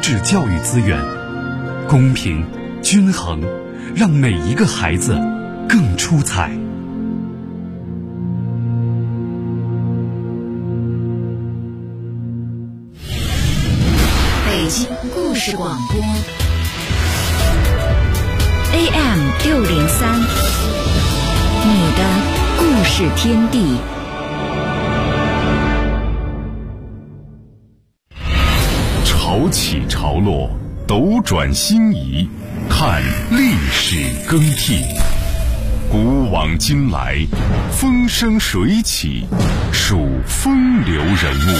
质教育资源，公平均衡，让每一个孩子更出彩。 北京故事广播 AM603，你的故事天地。 潮起潮落，斗转星移，看历史更替。古往今来，风生水起，数风流人物。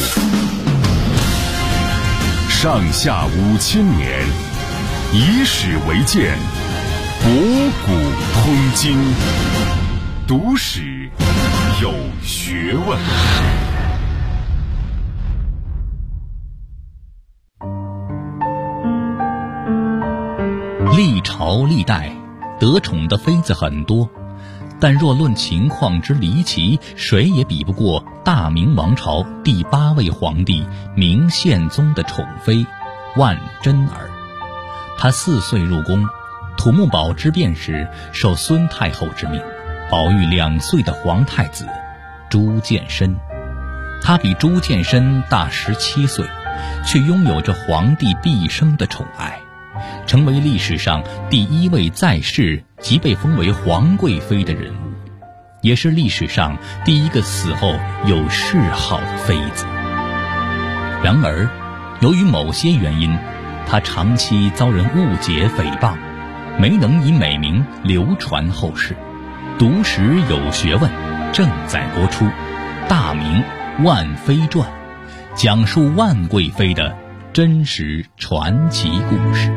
上下5000年，以史为鉴，博古通今。读史有学问。 历朝历代得宠的妃子很多，但若论情况之离奇，谁也比不过大明王朝第8位皇帝明宪宗的宠妃万贞儿。她4岁入宫，土木堡之变时受孙太后之命，保育2岁的皇太子朱见深。她比朱见深大17岁，却拥有着皇帝毕生的宠爱，成为历史上第1位在世即被封为皇贵妃的人物，也是历史上第1个死后有谥号的妃子。然而，由于某些原因，她长期遭人误解诽谤，没能以美名流传后世。读史有学问正在播出《大明万妃传》，讲述万贵妃的真实传奇故事。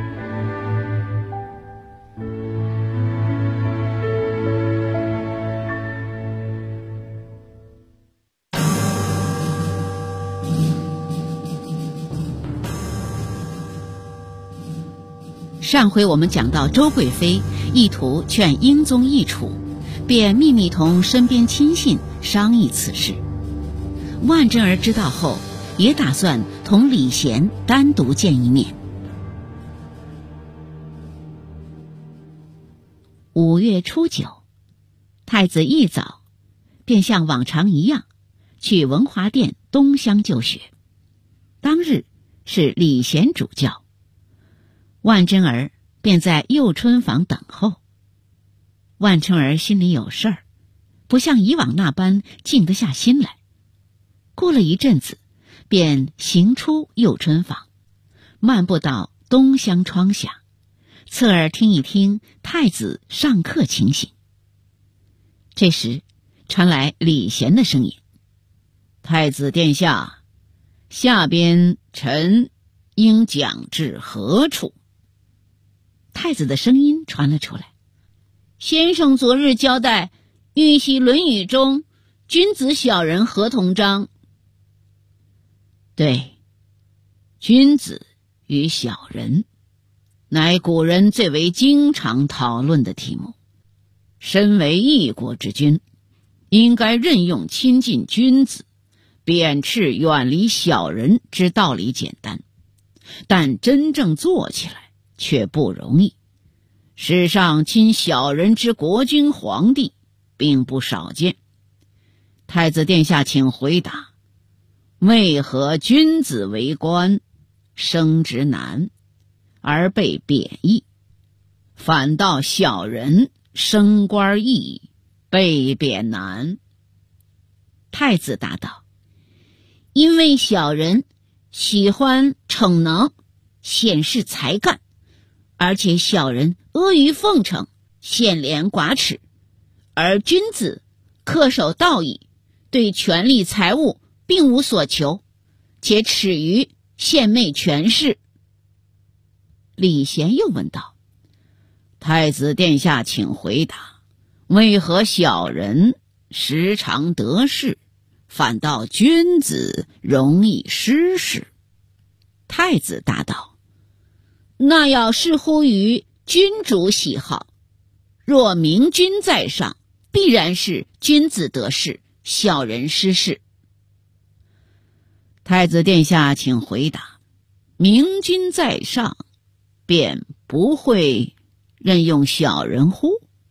上回我们讲到周贵妃意图劝英宗易储，便秘密同身边亲信商议此事。万贞儿知道后，也打算同李贤单独见一面。5月初9，太子一早便像往常一样去文华殿东厢就学。当日是李贤主教，万贞儿便在佑春房等候。万贞儿心里有事儿，不像以往那般静得下心来。过了一阵子，便行出佑春房，漫步到东厢窗下，侧耳听一听太子上课情形。这时传来李贤的声音：“太子殿下，下边臣应讲至何处？”太子的声音传了出来：“先生昨日交代预习《论语》中君子小人合同章。”“对，君子与小人乃古人最为经常讨论的题目。身为一国之君，应该任用亲近君子，贬斥远离小人之道理简单，但真正做起来却不容易。世上亲小人之国君皇帝并不少见。太子殿下请回答，为何君子为官升职难而被贬义，反倒小人升官易被贬难？”太子答道：“因为小人喜欢逞能，显示才干，而且小人阿谀奉承，献廉寡耻，而君子恪守道义，对权力财物并无所求，且耻于献媚权势。”李贤又问道：“太子殿下请回答，为何小人时常得势，反倒君子容易失势？”太子答道：“那要视乎于君主喜好，若明君在上，必然是君子得势，小人失势。”太子殿下请回答， 明君在上，便不会任用小人乎？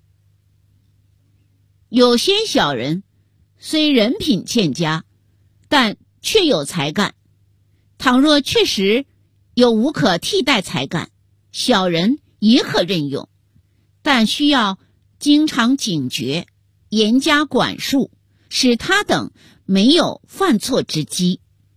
有些小人虽人品欠佳，但确有才干。倘若确实有无可替代才干，小人也可任用，但需要经常警觉，严加管束，使他等没有犯错之机。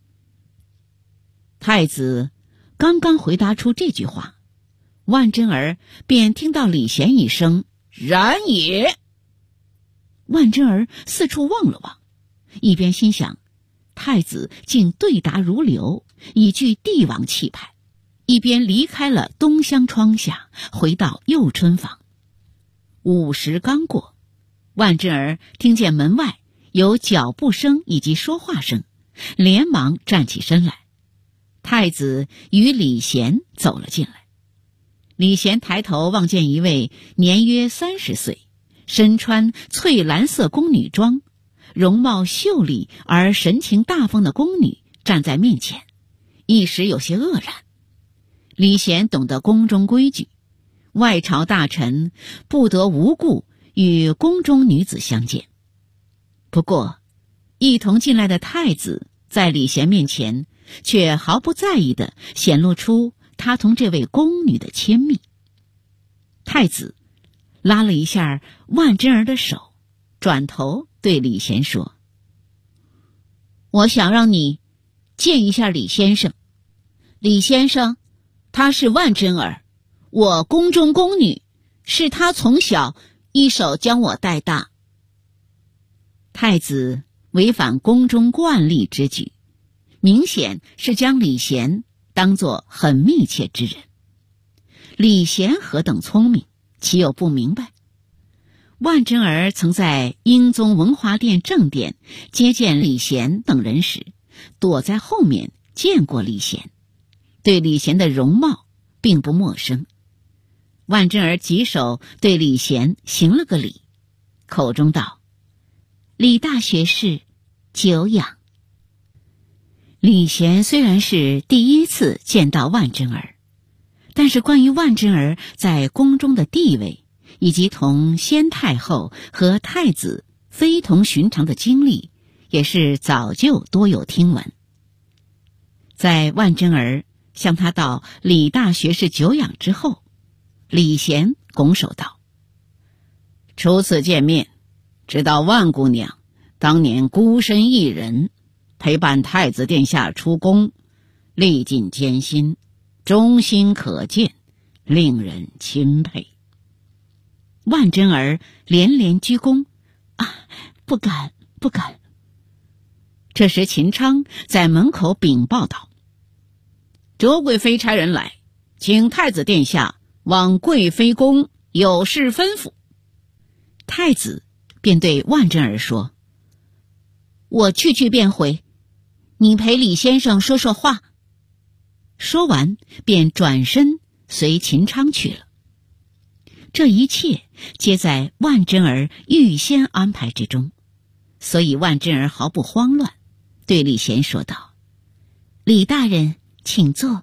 太子刚刚回答出这句话，万贞儿便听到李贤一声然也。万贞儿四处望了望，一边心想太子竟对答如流，已具帝王气派，一边离开了东厢窗下，回到右春房。午时刚过，万贞儿听见门外有脚步声以及说话声，连忙站起身来。太子与李贤走了进来。李贤抬头望见一位年约30岁，身穿翠蓝色宫女装，容貌秀丽而神情大方的宫女站在面前，一时有些愕然。李贤懂得宫中规矩，外朝大臣不得无故与宫中女子相见。不过一同进来的太子在李贤面前却毫不在意地显露出他同这位宫女的亲密。太子拉了一下万贞儿的手，转头对李贤说：我想让你见一下李先生。李先生，他是万贞儿，我宫中宫女，是他从小一手将我带大。太子违反宫中惯例之举，明显是将李贤当作很密切之人。李贤何等聪明，岂有不明白？万贞儿曾在英宗文华殿正殿接见李贤等人时，躲在后面见过李贤，对李贤的容貌并不陌生。万贞儿举手对李贤行了个礼，口中道：李大学士久仰。李贤虽然是第一次见到万贞儿，但是关于万贞儿在宫中的地位，以及同先太后和太子非同寻常的经历，也是早就多有听闻。在万贞儿向他道李大学士久仰之后，李贤拱手道：初次见面，知道万姑娘当年孤身一人陪伴太子殿下出宫，历尽艰辛，忠心可见，令人钦佩。万贞儿连连鞠躬：不敢不敢。这时秦昌在门口禀报道：周贵妃差人来，请太子殿下往贵妃宫有事吩咐。太子便对万贞儿说：我去便回，你陪李先生说说话。说完便转身随秦昌去了。这一切皆在万贞儿预先安排之中，所以万贞儿毫不慌乱，对李贤说道：李大人请坐。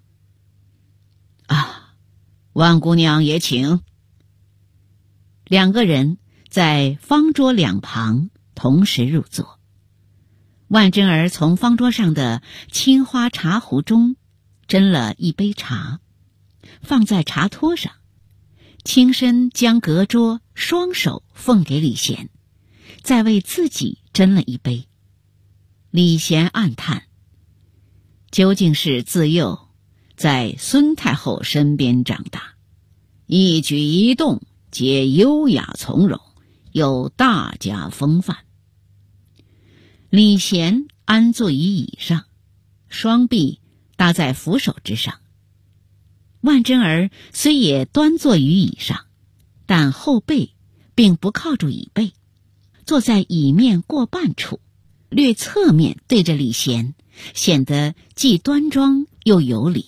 万姑娘也请。两个人在方桌两旁同时入座。万贞儿从方桌上的青花茶壶中斟了一杯茶，放在茶托上，轻身将隔桌双手奉给李贤，再为自己斟了一杯。李贤暗叹，究竟是自幼在孙太后身边长大，一举一动皆优雅从容，有大家风范。李贤安坐于椅上，双臂搭在扶手之上。万贞儿虽也端坐于椅上，但后背并不靠住椅背，坐在椅面过半处，略侧面对着李贤，显得既端庄又有礼。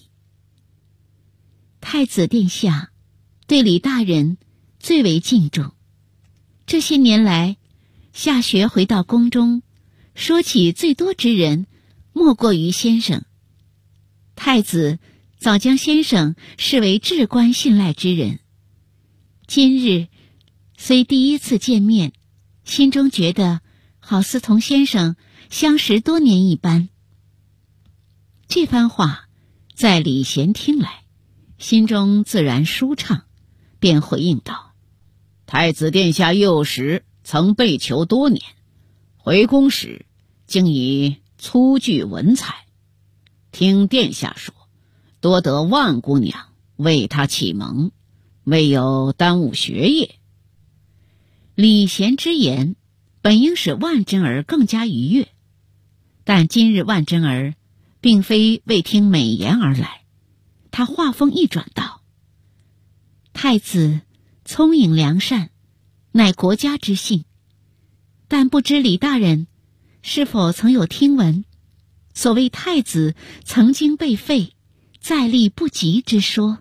太子殿下对李大人最为敬重，这些年来下学回到宫中，说起最多之人莫过于先生。太子早将先生视为至关信赖之人。今日虽第一次见面，心中觉得好似同先生相识多年一般。这番话在李贤听来，心中自然舒畅，便回应道：太子殿下幼时曾被囚多年，回宫时竟已粗具文采，听殿下说多得万姑娘为他启蒙，未有耽误学业。李贤之言本应使万贞儿更加愉悦，但今日万贞儿并非为听美言而来，他话锋一转道：太子聪颖良善，乃国家之幸，但不知李大人是否曾有听闻所谓太子曾经被废，再立不及之说？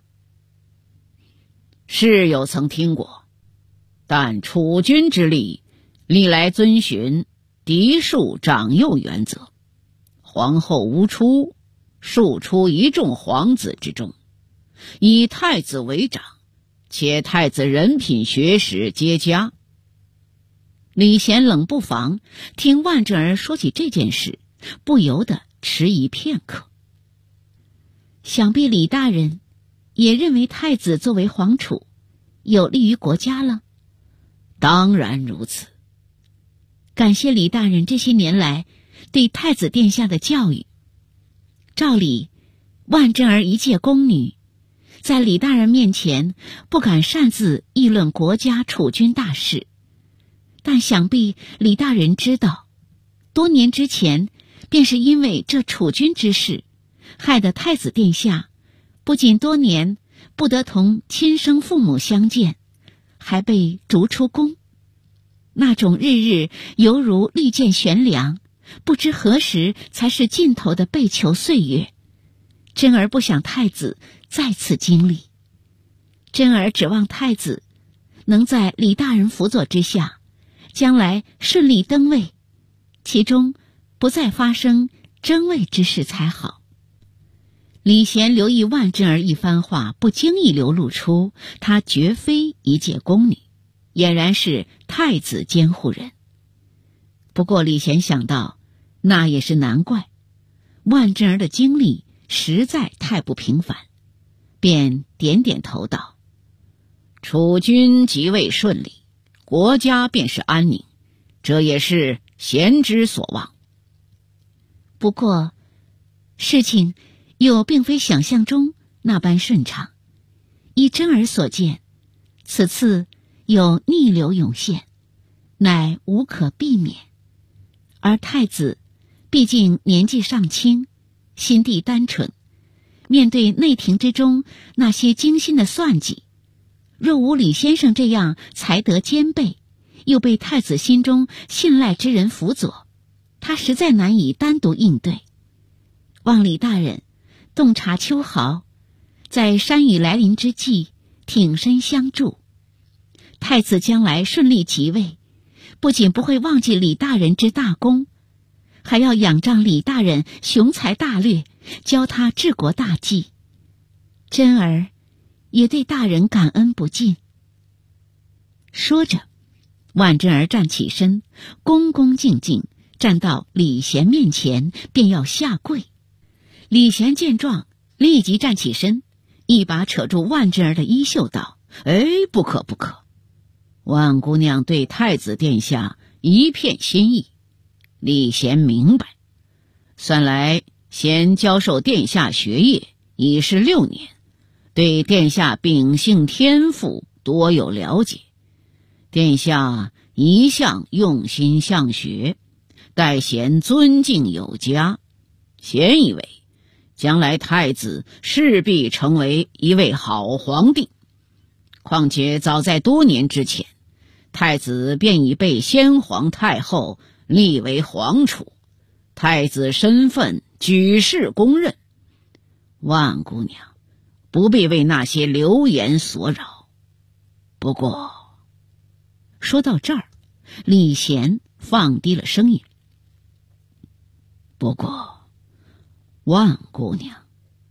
是有曾听过，但储君之立历来遵循嫡庶长幼原则，皇后无出，庶出一众皇子之中，以太子为长，且太子人品学识皆佳。李贤冷不防听万贞儿说起这件事，不由得迟疑片刻。想必李大人也认为太子作为皇储有利于国家了。当然如此。感谢李大人这些年来对太子殿下的教育。照理，万贞儿一介宫女，在李大人面前不敢擅自议论国家储君大事，但想必李大人知道，多年之前便是因为这储君之事，害得太子殿下不仅多年不得同亲生父母相见，还被逐出宫。那种日日犹如利剑悬梁，不知何时才是尽头的被囚岁月，贞儿不想太子再次经历。贞儿指望太子能在李大人辅佐之下，将来顺利登位，其中不再发生争位之事才好。李贤留意万贞儿一番话，不经意流露出她绝非一介宫女，俨然是太子监护人。不过李贤想到，那也是难怪，万贞儿的经历实在太不平凡，便点点头道：储君即位顺利，国家便是安宁，这也是贤之所望。不过事情又并非想象中那般顺畅。依贞儿所见，此次有逆流涌现，乃无可避免。而太子毕竟年纪尚轻，心地单纯，面对内廷之中那些精心的算计，若无李先生这样才德兼备，又被太子心中信赖之人辅佐，他实在难以单独应对。望李大人洞察秋毫，在山雨来临之际挺身相助，太子将来顺利即位，不仅不会忘记李大人之大功，还要仰仗李大人雄才大略，教他治国大计。贞儿也对大人感恩不尽。说着，万贞儿站起身，恭恭敬敬站到李贤面前，便要下跪。李贤见状，立即站起身，一把扯住万贞儿的衣袖道：不可不可，万姑娘对太子殿下一片心意，李贤明白。算来贤教授殿下学业已是6年，对殿下秉性天赋多有了解。殿下一向用心向学，待贤尊敬有加。贤以为将来太子势必成为一位好皇帝。况且早在多年之前，太子便已被先皇太后立为皇储，太子身份举世公认。万姑娘不必为那些流言所扰。不过说到这儿，李贤放低了声音：不过万姑娘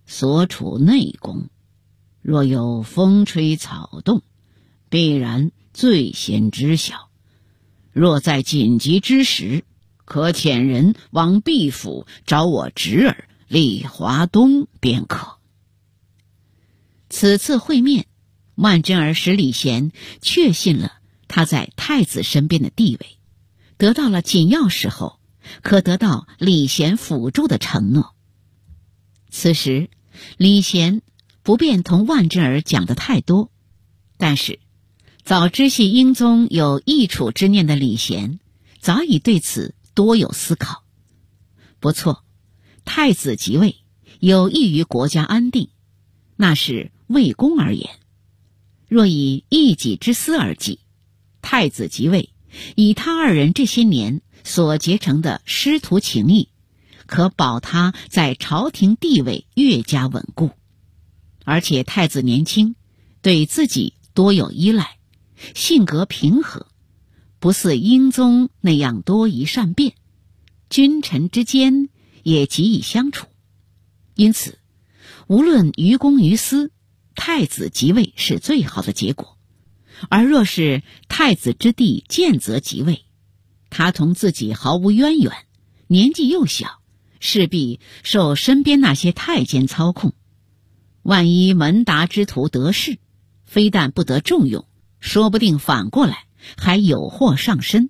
所处内宫，若有风吹草动，必然最先知晓。若在紧急之时，可遣人往毕府找我侄儿李华东便可。此次会面，万贞儿使李贤确信了他在太子身边的地位，得到了紧要时候可得到李贤辅助的承诺。此时李贤不便同万贞儿讲得太多，但是早知悉英宗有易储之念的李贤早已对此多有思考。不错，太子即位有益于国家安定，那是为公而言。若以一己之私而计，太子即位以他二人这些年所结成的师徒情谊，可保他在朝廷地位越加稳固。而且太子年轻，对自己多有依赖，性格平和，不似英宗那样多疑善变，君臣之间也极易相处。因此无论于公于私，太子即位是最好的结果。而若是太子之弟建则即位，他同自己毫无渊源，年纪又小，势必受身边那些太监操控。万一门达之徒得势，非但不得重用，说不定反过来还有祸上身。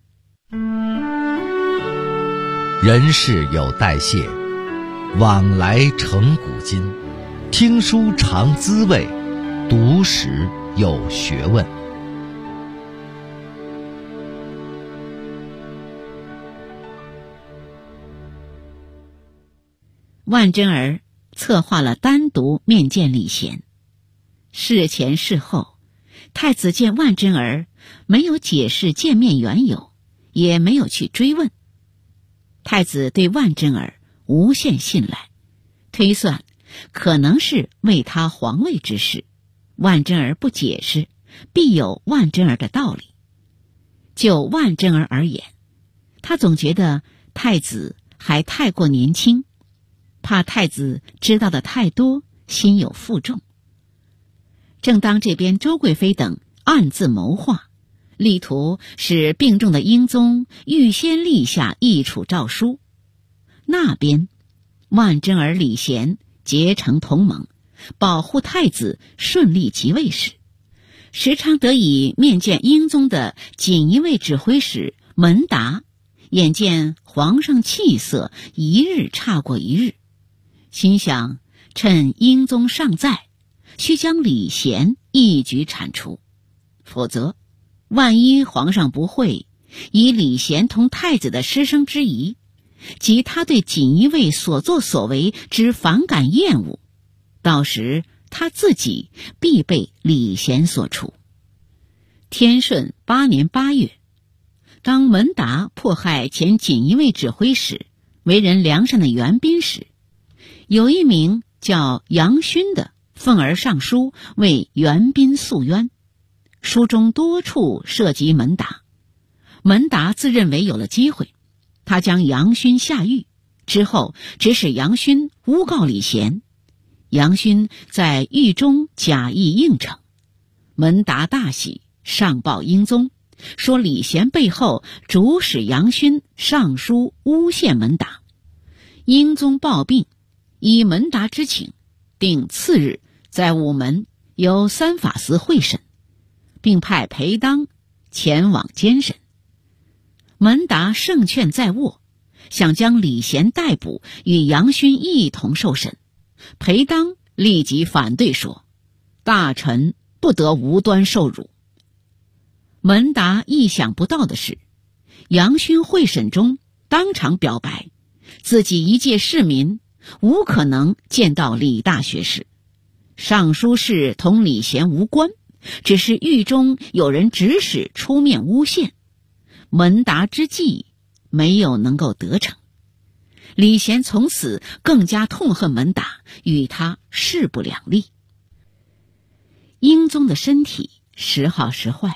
人事有代谢，往来成古今。听书尝滋味，读史有学问。 万贞儿策划了单独面见李贤。事前事后，太子见万贞儿没有解释见面缘由，也没有去追问。太子对万贞儿无限信赖，推算可能是为他皇位之事，万贞儿不解释，必有万贞儿的道理。就万贞儿而言，他总觉得太子还太过年轻，怕太子知道的太多，心有负重。正当这边周贵妃等暗自谋划，力图使病重的英宗预先立下易储诏书，那边万贞儿李贤结成同盟，保护太子顺利即位时，时常得以面见英宗的锦衣卫指挥使门达，眼见皇上气色一日差过一日，心想趁英宗尚在，须将李贤一举铲除，否则万一皇上不会，以李贤同太子的师生之谊，及他对锦衣卫所作所为之反感厌恶，到时他自己必被李贤所除。天顺8年8月，当门达迫害前锦衣卫指挥使为人良善的袁彬时，有一名叫杨勋的愤而上书为袁彬诉冤，书中多处涉及门达。门达自认为有了机会，他将杨勋下狱，之后指使杨勋诬告李贤。杨勋在狱中假意应承，门达大喜，上报英宗，说李贤背后主使杨勋上书诬陷门达。英宗暴病，依门达之请，定次日在午门由三法司会审，并派裴当前往监审。门达胜券在握，想将李贤逮捕，与杨勋一同受审。裴当立即反对说，大臣不得无端受辱。门达意想不到的是，杨勋会审中当场表白，自己一介市民无可能见到李大学士，上书事同李贤无关，只是狱中有人指使出面诬陷，门达之计没有能够得逞。李贤从此更加痛恨门达，与他势不两立。英宗的身体时好时坏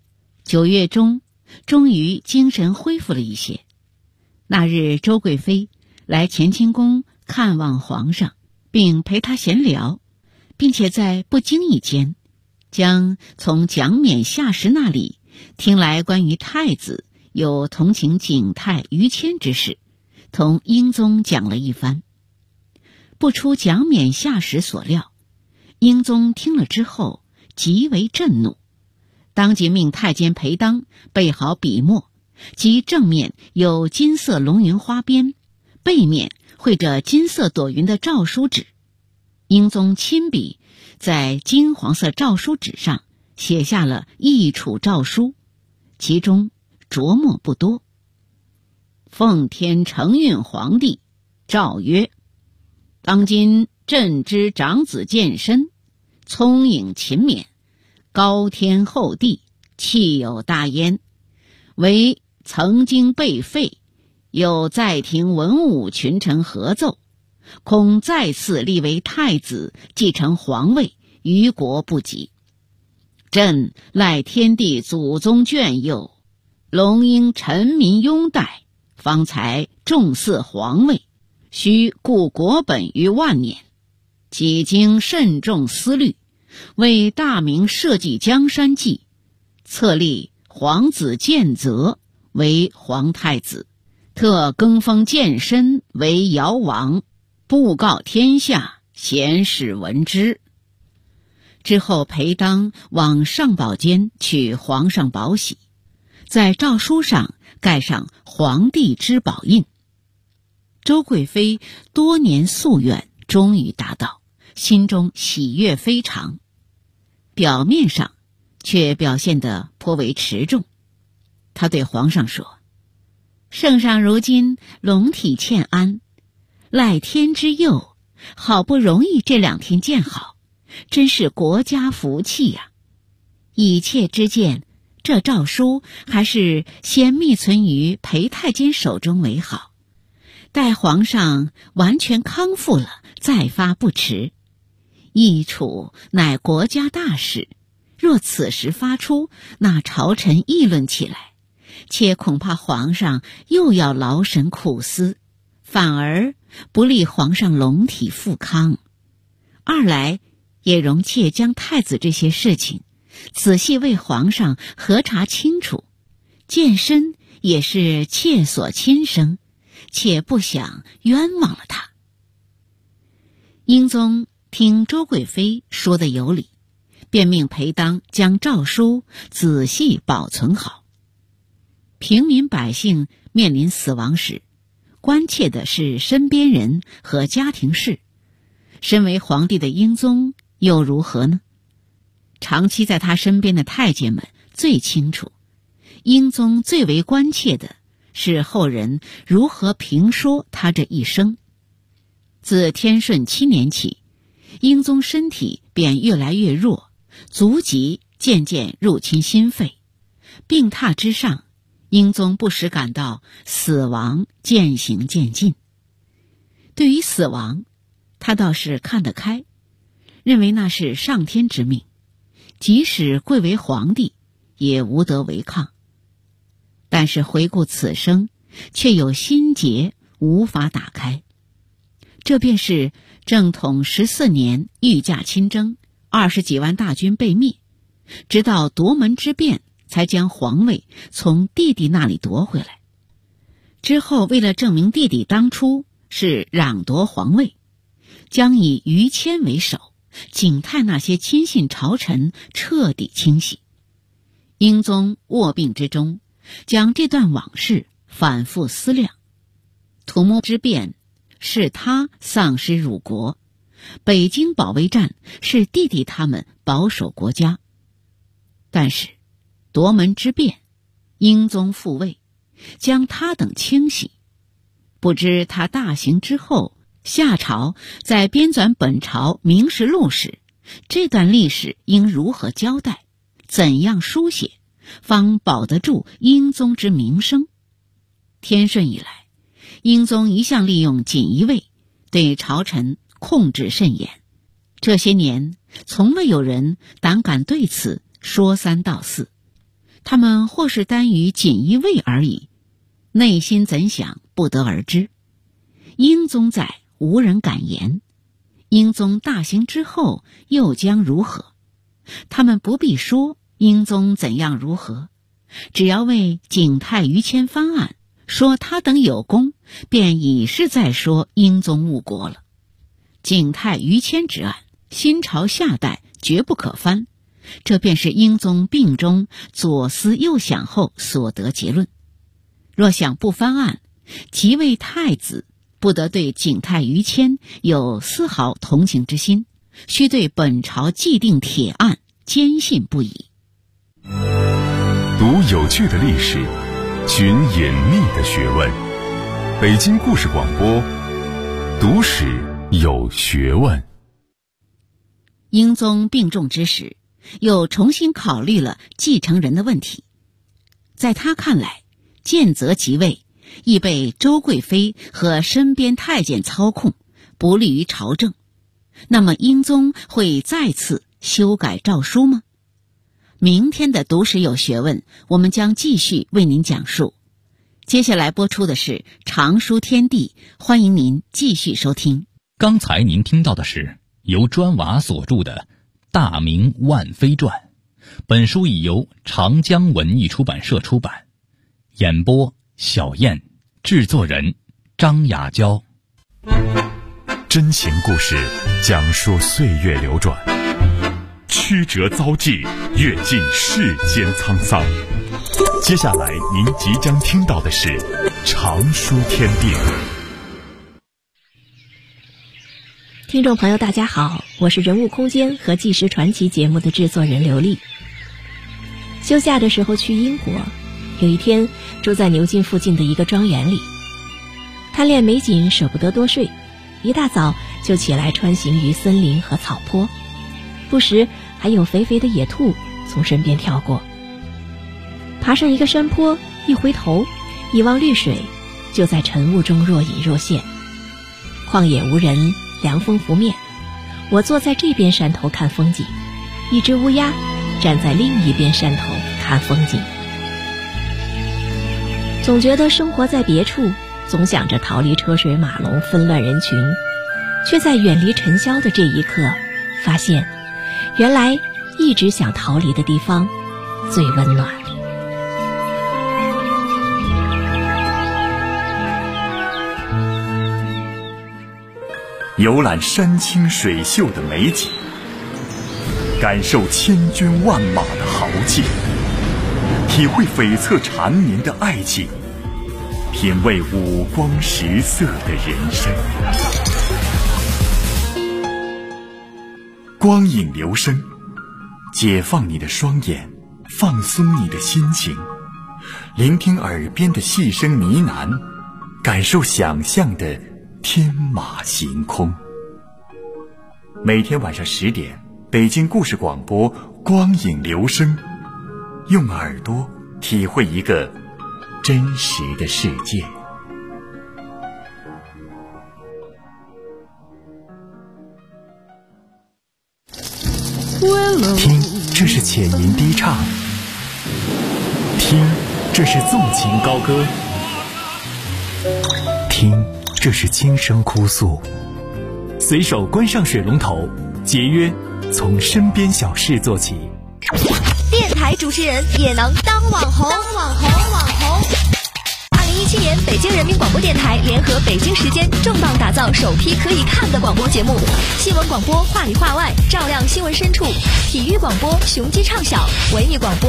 ，9月中终于精神恢复了一些。那日周贵妃来乾清宫看望皇上， 并陪他闲聊，并且在不经意间将从蒋冕下士那里听来关于太子有同情景泰、于谦之事，同英宗讲了一番。不出蒋冕下士所料，英宗听了之后极为震怒，当即命太监裴当备好笔墨，即正面有金色龙云花边，背面绘着金色朵云的诏书纸。英宗亲笔在金黄色诏书纸上写下了一处诏书，其中着墨不多。奉天承运皇帝诏曰：当今朕之长子健身，聪颖勤勉，高天厚地，气有大焉，为曾经被废，有在庭文武群臣合奏，恐再次立为太子，继承皇位，于国不及。朕赖天地祖宗眷佑，隆应臣民拥戴，方才重祀皇位，须固国本于万年。几经慎重思虑，为大明社稷江山计，册立皇子建泽为皇太子，特更封健身为尧王，布告天下，贤士闻之。之后裴当往上宝间取皇上宝玺，在诏书上盖上皇帝之宝印。周贵妃多年夙愿终于达到，心中喜悦非常，表面上却表现得颇为持重。她对皇上说：圣上如今龙体欠安，赖天之佑，好不容易这2天见好，真是国家福气呀！以妾之见，这诏书还是先密存于裴太监手中为好，待皇上完全康复了再发不迟。议处乃国家大事，若此时发出，那朝臣议论起来，且恐怕皇上又要劳神苦思，反而不利皇上龙体复康。二来也容妾将太子这些事情仔细为皇上核查清楚，健身也是妾所亲生，且不想冤枉了他。英宗听周贵妃说的有理，便命裴当将诏书仔细保存好。平民百姓面临死亡时，关切的是身边人和家庭事，身为皇帝的英宗又如何呢？长期在他身边的太监们最清楚，英宗最为关切的是后人如何评说他这一生。自天顺7年起，英宗身体便越来越弱，足疾渐渐入侵心肺，病榻之上，英宗不时感到死亡渐行渐近。对于死亡，他倒是看得开，认为那是上天之命，即使贵为皇帝，也无得违抗。但是回顾此生，却有心结无法打开。这便是正统14年御驾亲征，20几万大军被灭，直到夺门之变才将皇位从弟弟那里夺回来。之后为了证明弟弟当初是攘夺皇位，将以于谦为首，景泰那些亲信朝臣彻底清洗。英宗卧病之中，将这段往事反复思量。土木之变是他丧失辱国，北京保卫战是弟弟他们保守国家。但是夺门之变，英宗复位，将他等清洗，不知他大行之后，夏朝在编纂本朝明实录时，这段历史应如何交代，怎样书写，方保得住英宗之名声。天顺以来，英宗一向利用锦衣卫，对朝臣控制甚严，这些年从未有人胆敢对此说三道四。他们或是耽于锦衣卫而已，内心怎想不得而知。英宗在，无人敢言。 英宗大行之后又将如何？他们不必说英宗怎样如何，只要为景泰于谦翻案，说他等有功，便已是在说英宗误国了。景泰于谦之案，新朝下代绝不可翻，这便是英宗病中左思右想后所得结论。若想不翻案，即位太子不得对景泰于谦有丝毫同情之心，须对本朝既定铁案坚信不疑。 读有趣的历史，寻隐秘的学问。北京故事广播，读史有学问。 英宗病重之时，又重新考虑了继承人的问题。在他看来，建则即位亦被周贵妃和身边太监操控，不利于朝政。那么英宗会再次修改诏书吗？明天的读史有学问，我们将继续为您讲述。接下来播出的是常书天地，欢迎您继续收听。 刚才您听到的是由砖瓦所著的《大明万妃传》，本书已由长江文艺出版社出版。演播小燕，制作人张雅娇。 真情故事，讲述岁月流转，曲折遭际，阅尽世间沧桑。接下来您即将听到的是常书天地。 听众朋友大家好，我是人物空间和纪实传奇节目的制作人刘丽。休假的时候去英国，有一天住在牛津附近的一个庄园里，贪恋美景舍不得多睡，一大早就起来穿行于森林和草坡，不时还有肥肥的野兔从身边跳过。爬上一个山坡，一回头一望绿水，就在晨雾中若隐若现。旷野无人，凉风拂面，我坐在这边山头看风景，一只乌鸦站在另一边山头看风景。总觉得生活在别处，总想着逃离车水马龙纷乱人群，却在远离尘嚣的这一刻，发现原来一直想逃离的地方最温暖。 游览山清水秀的美景，感受千军万马的豪气，体会悱恻缠绵的爱情，品味五光十色的人生。光影流声，解放你的双眼，放松你的心情，聆听耳边的细声呢喃，感受想象的天马行空。每天晚上10点，北京故事广播光影流声，用耳朵体会一个真实的世界。听，这是浅吟低唱；听，这是纵情高歌；听，这是轻声哭诉。随手关上水龙头，节约从身边小事做起。 电台主持人也能当网红。2017年，北京人民广播电台联合北京时间重磅打造首批可以看的广播节目：新闻广播话里话外，照亮新闻深处；体育广播雄鸡唱晓；文艺广播